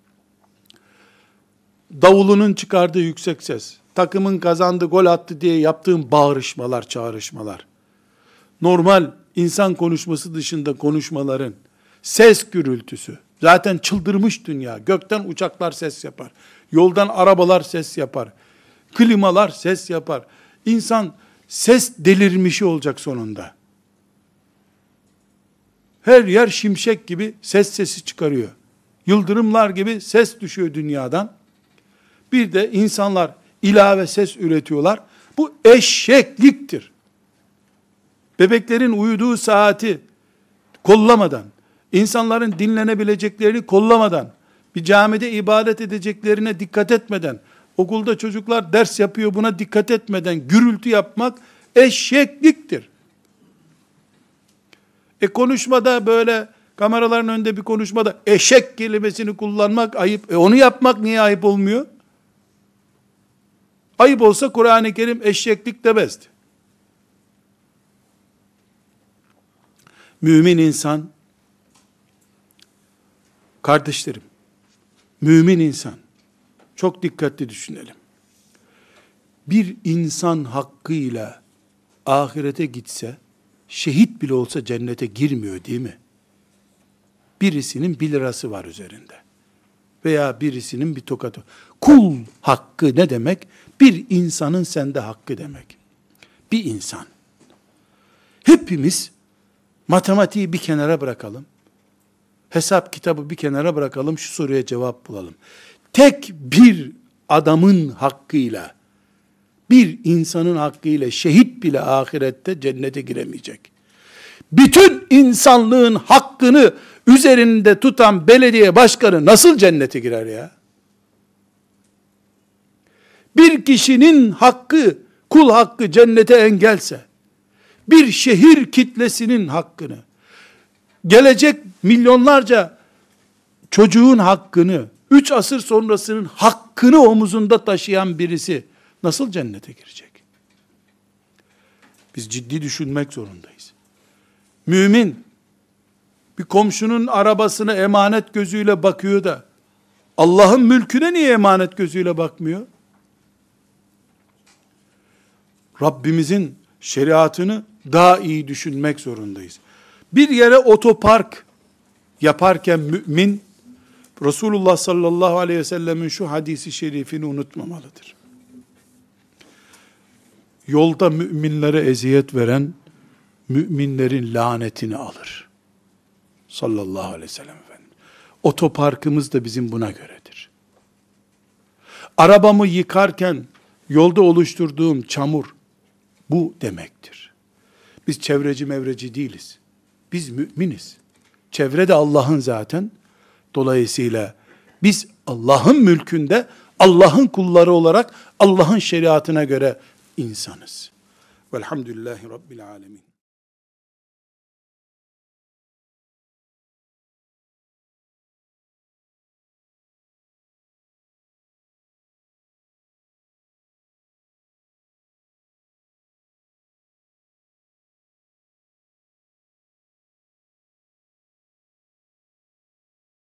davulunun çıkardığı yüksek ses, takımın kazandı, gol attı diye yaptığın bağırışmalar, çağrışmalar, normal insan konuşması dışında konuşmaların ses gürültüsü, zaten çıldırmış dünya, gökten uçaklar ses yapar, yoldan arabalar ses yapar, klimalar ses yapar. İnsan ses delirmişi olacak sonunda. Her yer şimşek gibi ses sesi çıkarıyor. Yıldırımlar gibi ses düşüyor dünyadan. Bir de insanlar ilave ses üretiyorlar. Bu eşekliktir. Bebeklerin uyuduğu saati kollamadan, insanların dinlenebileceklerini kollamadan, bir camide ibadet edeceklerine dikkat etmeden, okulda çocuklar ders yapıyor buna dikkat etmeden gürültü yapmak eşekliktir. Konuşmada böyle kameraların önünde bir konuşmada eşek kelimesini kullanmak ayıp. Onu yapmak niye ayıp olmuyor? Ayıp olsa Kur'an-ı Kerim eşeklik demezdi. Mümin insan, kardeşlerim, mümin insan, çok dikkatli düşünelim. Bir insan hakkıyla ahirete gitse, şehit bile olsa cennete girmiyor değil mi? Birisinin 1 lirası var üzerinde. Veya birisinin bir tokatı. Kul hakkı ne demek? Bir insanın sende hakkı demek. Bir insan. Hepimiz matematiği bir kenara bırakalım. Hesap kitabı bir kenara bırakalım. Şu soruya cevap bulalım. Tek bir adamın hakkıyla, bir insanın hakkıyla şehit bile ahirette cennete giremeyecek. Bütün insanlığın hakkını üzerinde tutan belediye başkanı nasıl cennete girer ya? Bir kişinin hakkı, kul hakkı cennete engelse, bir şehir kitlesinin hakkını, gelecek milyonlarca çocuğun hakkını, 3 asır sonrasının hakkını omuzunda taşıyan birisi nasıl cennete girecek? Biz ciddi düşünmek zorundayız. Mümin, bir komşunun arabasına emanet gözüyle bakıyor da, Allah'ın mülküne niye emanet gözüyle bakmıyor? Rabbimizin şeriatını daha iyi düşünmek zorundayız. Bir yere otopark yaparken mümin, Resulullah sallallahu aleyhi ve sellemin şu hadisi şerifini unutmamalıdır. Yolda müminlere eziyet veren, müminlerin lanetini alır. Sallallahu aleyhi ve sellem Efendimiz. Otoparkımız da bizim buna göredir. Arabamı yıkarken, yolda oluşturduğum çamur, bu demektir. Biz çevreci mevreci değiliz. Biz müminiz. Çevre de Allah'ın zaten. Dolayısıyla biz Allah'ın mülkünde, Allah'ın kulları olarak Allah'ın şeriatına göre insanız. Velhamdülillahi Rabbil alemin.